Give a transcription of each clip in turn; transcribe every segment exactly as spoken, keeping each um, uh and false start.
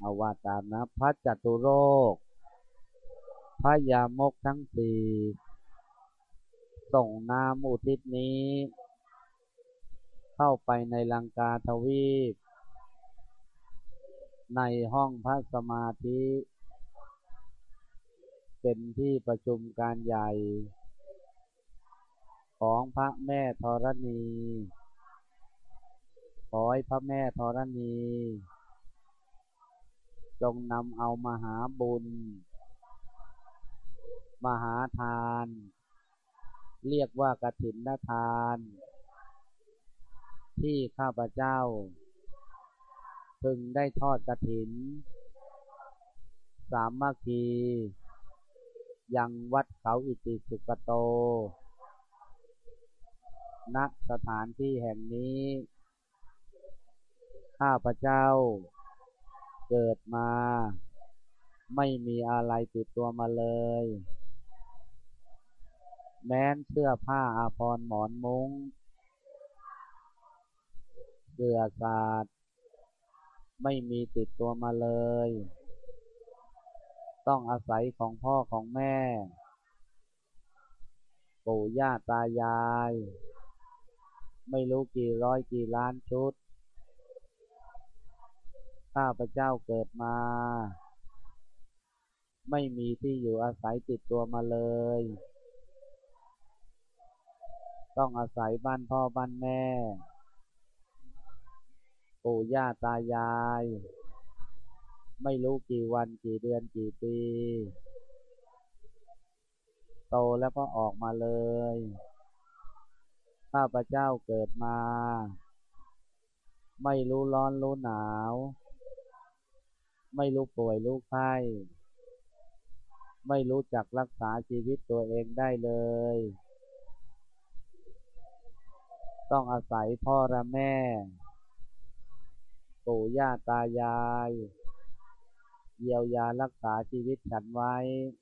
อวตารนะพระจตุโลกพระยามกทั้งสี่ส่งน้ำอุทิศนี้เข้าไปในลังกาทวีปในห้องพระสมาธิเป็นที่ประชุมการใหญ่ของพระแม่ธรณีขอให้พระแม่ธรณีจงนำเอามหาบุญมหาทานเรียกว่ากฐินทานที่ข้าพเจ้าพึงได้ทอดกฐินสามัคคียังวัดเขาอิติสุกโตณสถานที่แห่งนี้ข้าพเจ้าเกิดมาไม่มีอะไรติดตัวมาเลยแม้นเสื้อผ้าอาภรณ์หมอนมุ้งเสื่อสาดไม่มีติดตัวมาเลยต้องอาศัยของพ่อของแม่ปู่ย่าตายายไม่รู้กี่ร้อยกี่ล้านชุดข้าพเจ้าเกิดมาไม่มีที่อยู่อาศัยติดตัวมาเลยต้องอาศัยบ้านพ่อบ้านแม่ปู่ย่าตายายไม่รู้กี่วันกี่เดือนกี่ปีโตแล้วก็ออกมาเลยข้าพเจ้าเกิดมาไม่รู้ร้อนรู้หนาวไม่รู้ป่วยรู้ไข้ไม่รู้จักรักษาชีวิตตัวเองได้เลยต้องอาศัยพ่อและแม่ปู่ย่าตายายเยียวยารักษาชีวิตฉันไว้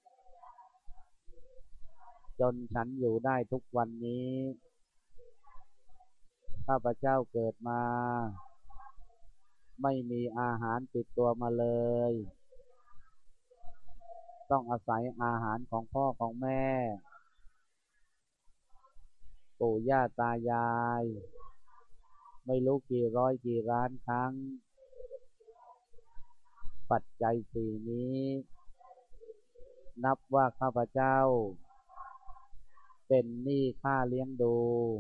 จนฉันอยู่ได้ทุกวันนี้ข้าพเจ้าเกิดมาไม่มีอาหารติดตัวมาเลยต้องอาศัยอาหารของพ่อของแม่ปู่ย่าตายายไม่รู้กี่ร้อยกี่ล้านครั้งปัจจัยสี่นี้นับว่าข้าพเจ้าเป็นหนี้ค่าเลี้ยงดู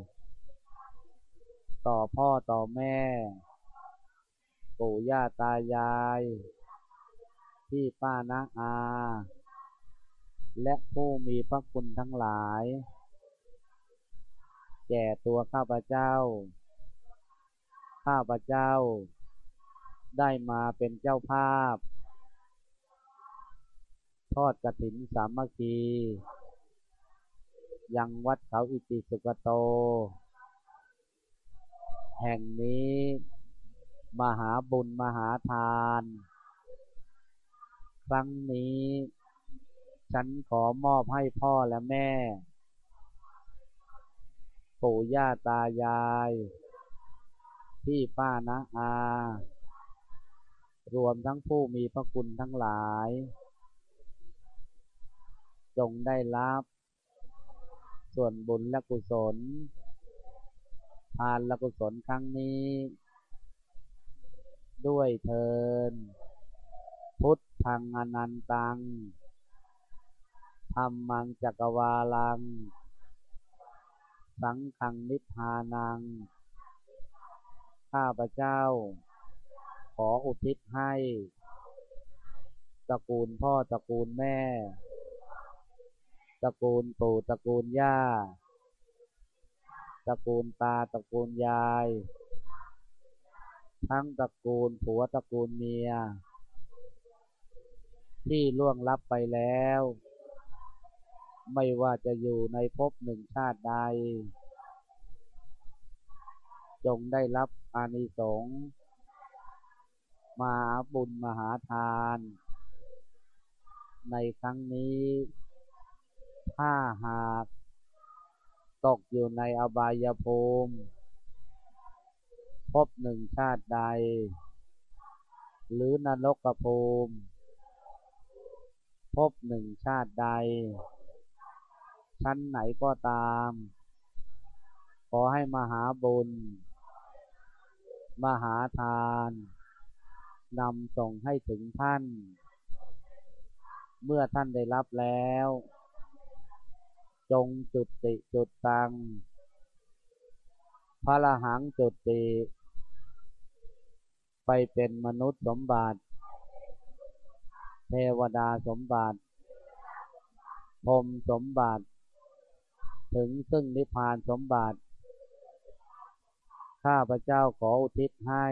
ต่อพ่อต่อแม่ปู่ย่าตายายพี่ป้าน้าอาและผู้มีพระคุณทั้งหลายแก่ตัวข้าพเจ้าข้าพเจ้าได้มาเป็นเจ้าภาพทอดกฐินสามัคคียังวัดเขาอิติสุกโตแห่งนี้มหาบุญมหาทานครั้งนี้ฉันขอมอบให้พ่อและแม่ปู่ย่าตายายพี่ป้าน้าอารวมทั้งผู้มีพระคุณทั้งหลายจงได้รับส่วนบุญและกุศลทานและกุศลครั้งนี้ด้วยเทินพุทธังอนันตังธัมมังจักรวาลังสังฆังนิพพานังข้าพเจ้าขออุทิศให้ตระกูลพ่อตระกูลแม่ตระกูลปู่ตระกูลย่าตระกูลตาตระกูลยายทั้งตระกูลผัวตระกูลเมียที่ล่วงลับไปแล้วไม่ว่าจะอยู่ในภพหนึ่งชาติใดจงได้รับอานิสงส์มหาบุญมหาทานในครั้งนี้ถ้าหากตกอยู่ในอบายภูมิภพหนึ่งชาติใดหรือนรกภูมิภพหนึ่งชาติใดชั้นไหนก็ตามขอให้มหาบุญมหาทานนำส่งให้ถึงท่านเมื่อท่านได้รับแล้วจงจุติจุดตังพระละหังจุติไปเป็นมนุษย์สมบัติเทวดาสมบัติพรหมสมบัติถึงซึ่งนิพพานสมบัติข้าพเจ้าขออุทิศให้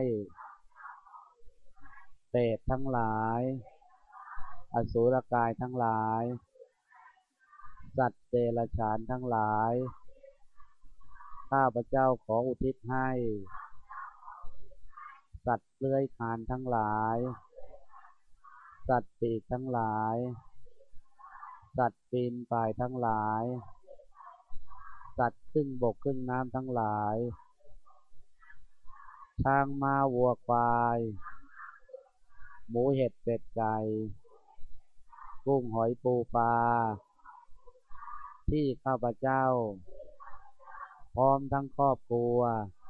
เปรตทั้งหลายอสุรกายทั้งหลายสัตว์เดรัจฉานทั้งหลายข้าพเจ้าขออุทิศให้สัตว์เลื้อยคลานทั้งหลายสัตว์ปีกทั้งหลายสัตว์ปีนป่ายทั้งหลายสัตว์ครึ่งบกครึ่งน้ำทั้งหลายช้างม้าวัวควายหมูเห็ดเป็ดไก่กุ้งหอยปูปลาที่ข้าพเจ้าพร้อมทั้งครอบครัว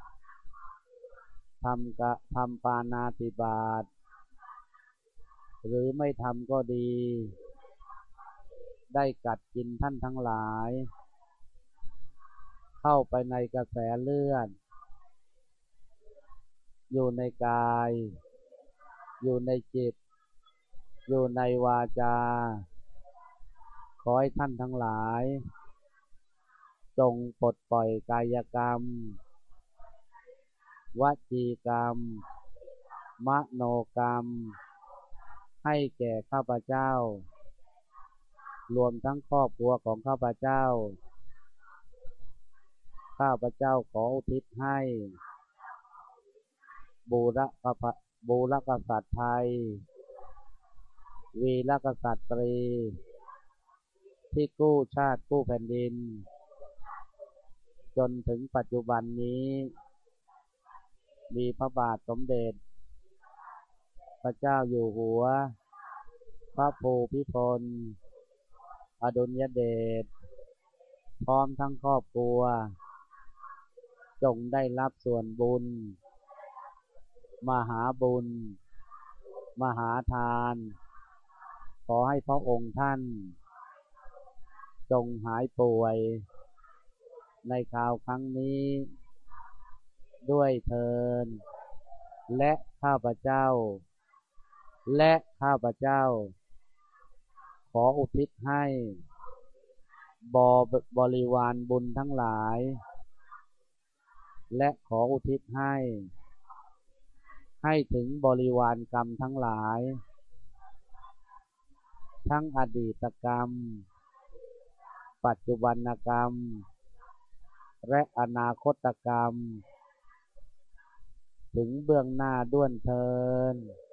ทำกะทำปาณาติบาตหรือไม่ทำก็ดีได้กัดกินท่านทั้งหลายเข้าไปในกระแสเลือดอยู่ในกายอยู่ในจิตอยู่ในวาจาขอให้ท่านทั้งหลายจงปลดปล่อยกายกรรมวจีกรรมมโนกรรมให้แก่ข้าพเจ้ารวมทั้งครอบครัวของข้าพเจ้าข้าพเจ้าขออุทิศให้บูรพบูรกษัตริย์ไทยวีรกษัตรีที่กู้ชาติกู้แผ่นดินจนถึงปัจจุบันนี้มีพระบาทสมเด็จพระเจ้าอยู่หัวพระภูมิพลอดุลยเดชพร้อมทั้งครอบครัวจงได้รับส่วนบุญมหาบุญมหาทานขอให้พระองค์ท่านจงหายป่วยในคราวครั้งนี้ด้วยเถิดและข้าพเจ้าและข้าพเจ้าขออุทิศให้บริวารบุญทั้งหลายและขออุทิศให้ให้ถึงบริวารกรรมทั้งหลายทั้งอดีตกรรมปัจจุบันกรรมและอนาคตกรรมถึงเบื้องหน้าด้วยเถิด